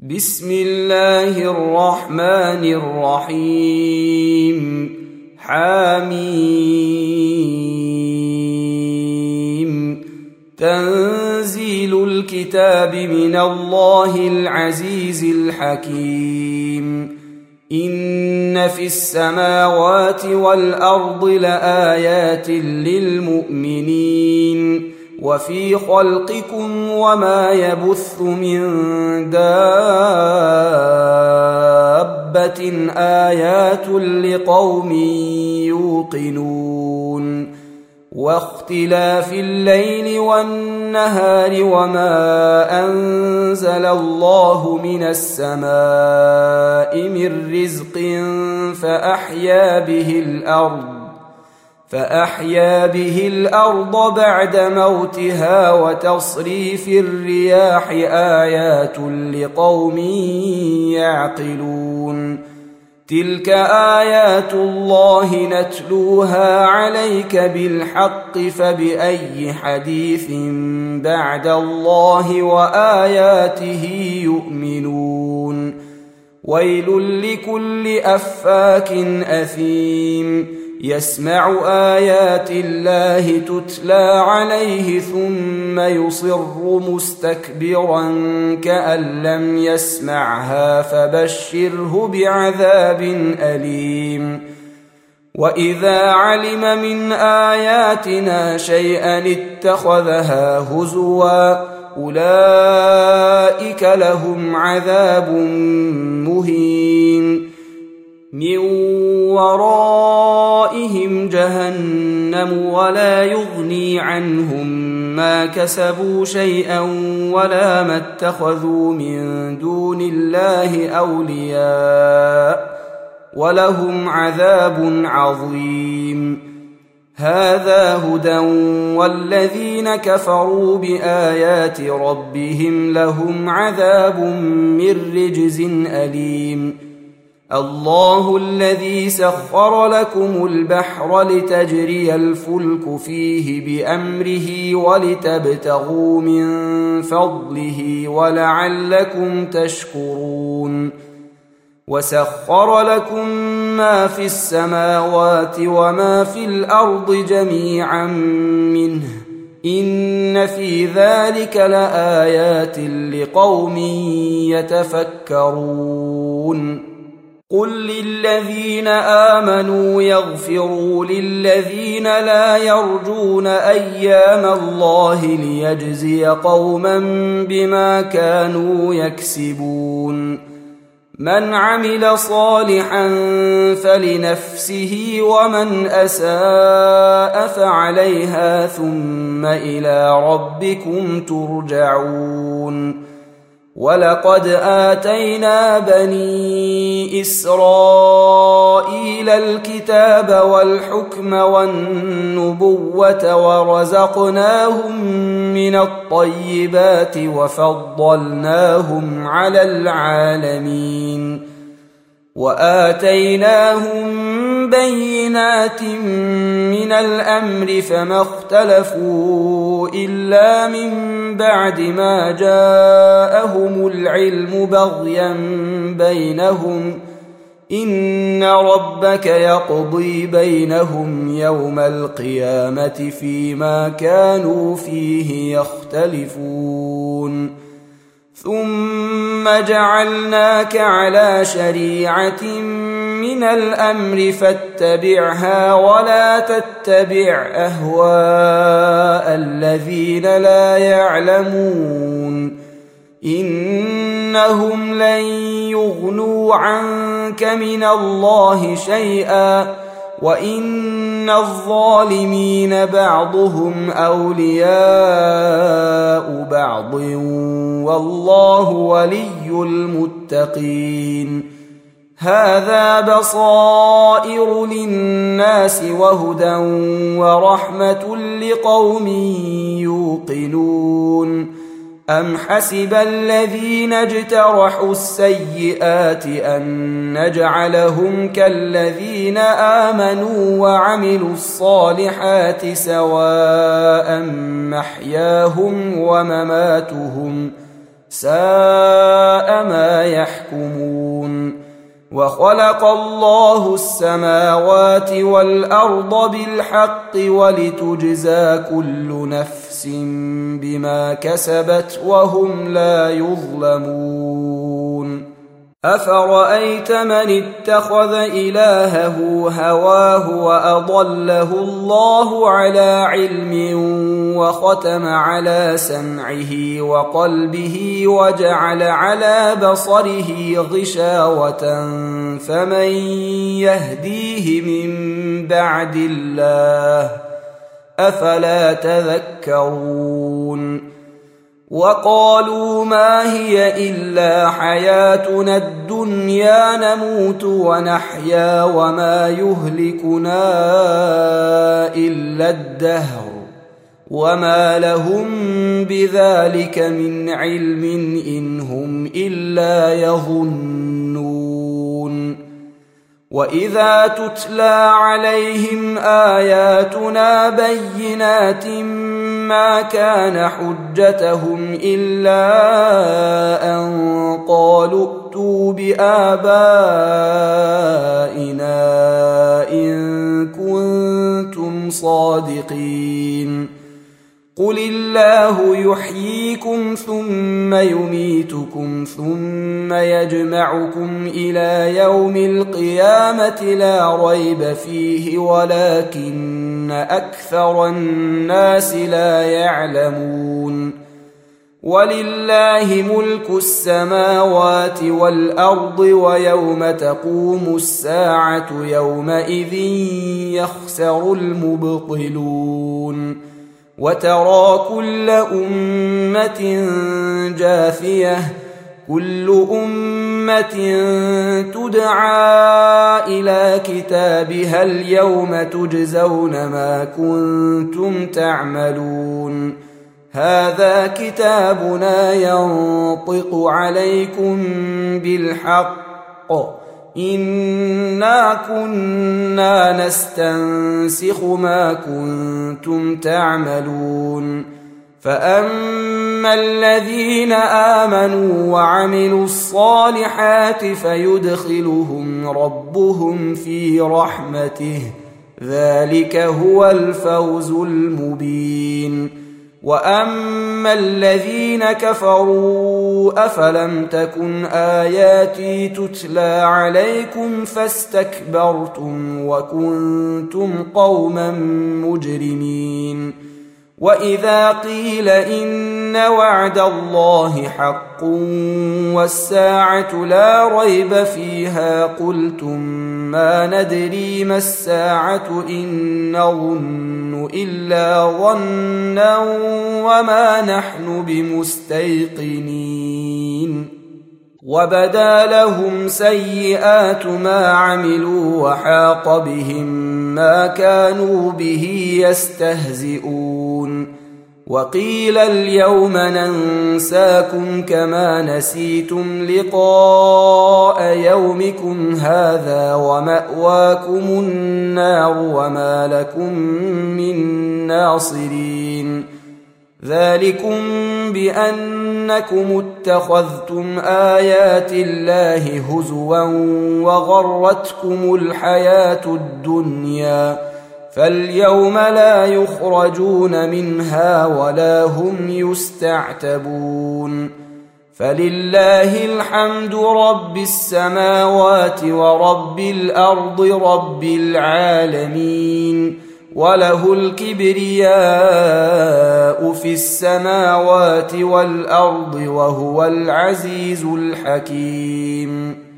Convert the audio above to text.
بسم الله الرحمن الرحيم. حميم. تنزيل الكتاب من الله العزيز الحكيم. إن في السماوات والأرض لآيات للمؤمنين وفي خلقكم وما يبث من دابة آيات لقوم يوقنون. واختلاف الليل والنهار وما أنزل الله من السماء من رزق فأحيا به الأرض بعد موتها وتصريف الرياح آيات لقوم يعقلون. تلك آيات الله نتلوها عليك بالحق فبأي حديث بعد الله وآياته يؤمنون. ويل لكل أفاك أثيم يسمع آيات الله تتلى عليه ثم يصر مستكبرا كأن لم يسمعها فبشره بعذاب أليم. وإذا علم من آياتنا شيئا اتخذها هزوا أولئك لهم عذاب مهين. من ورائهم جهنم ولا يغني عنهم ما كسبوا شيئا ولا ما اتخذوا من دون الله أولياء ولهم عذاب عظيم. هذا هدى والذين كفروا بآيات ربهم لهم عذاب من رجز أليم. الله الذي سخر لكم البحر لتجري الفلك فيه بأمره ولتبتغوا من فضله ولعلكم تشكرون. وسخر لكم ما في السماوات وما في الأرض جميعا منه إن في ذلك لآيات لقوم يتفكرون. قل للذين آمنوا يغفروا للذين لا يرجون أيام الله ليجزي قوما بما كانوا يكسبون. من عمل صالحا فلنفسه ومن أساء فعليها ثم إلى ربكم ترجعون. ولقد آتينا بني إسرائيل الكتاب والحكم والنبوة ورزقناهم من الطيبات وفضلناهم على العالمين. وآتيناهم بينات من الأمر فما اختلفوا إلا من بعد ما جاءهم العلم بغيا بينهم. إن ربك يقضي بينهم يوم القيامة فيما كانوا فيه يختلفون. ثم جعلناك على شريعة من الأمر فاتبعها ولا تتبع أهواء الذين لا يعلمون. إنهم لن يغنوا عنك من الله شيئا وإن الظالمين بعضهم أولياء بعض والله ولي المتقين. هذا بصائر للناس وهدى ورحمة لقوم يوقنون. أم حسب الذين اجترحوا السيئات أن نجعلهم كالذين آمنوا وعملوا الصالحات سواء محياهم ومماتهم ساء ما يحكمون. وخلق الله السماوات والأرض بالحق ولتجزى كل نفس بما كسبت وهم لا يظلمون. أفرأيت من اتخذ إلهه هواه وأضله الله على علم وختم على سمعه وقلبه وجعل على بصره غشاوة فمن يهديه من بعد الله أفلا تذكرون. وقالوا ما هي إلا حياتنا الدنيا نموت ونحيا وما يهلكنا إلا الدهر وما لهم بذلك من علم إن هم إلا يظنون. وإذا تتلى عليهم آياتنا بينات ما كان حجتهم إلا أن قالوا ائتوا بآبائنا إن كنتم صادقين. قل الله يحييكم ثم يميتكم ثم يجمعكم إلى يوم القيامة لا ريب فيه ولكن أكثر الناس لا يعلمون. ولله ملك السماوات والأرض ويوم تقوم الساعة يومئذ يخسر المبطلون. وترى كل أمة جاثية كل أمة تدعى إلى كتابها اليوم تجزون ما كنتم تعملون. هذا كتابنا ينطق عليكم بالحق إنا كنا نستنسخ ما كنتم تعملون. فأما الذين آمنوا وعملوا الصالحات فيدخلهم ربهم في رحمته ذلك هو الفوز المبين. وأما الذين كفروا أفلم تكن آياتي تتلى عليكم فاستكبرتم وكنتم قوما مجرمين. وإذا قيل إن وعد الله حق والساعة لا ريب فيها قلتم ما ندري ما الساعة إن نظن إلا ظنا وما نحن بمستيقنين. وبدا لهم سيئات ما عملوا وحاق بهم ما كانوا به يستهزئون. وقيل اليوم ننساكم كما نسيتم لقاء يومكم هذا ومأواكم النار وما لكم من ناصرين. ذلكم بأنكم اتخذتم آيات الله هزوا وغرتكم الحياة الدنيا فاليوم لا يخرجون منها ولا هم يستعتبون. فلله الحمد رب السماوات ورب الأرض رب العالمين وله الكبرياء في السماوات والأرض وهو العزيز الحكيم.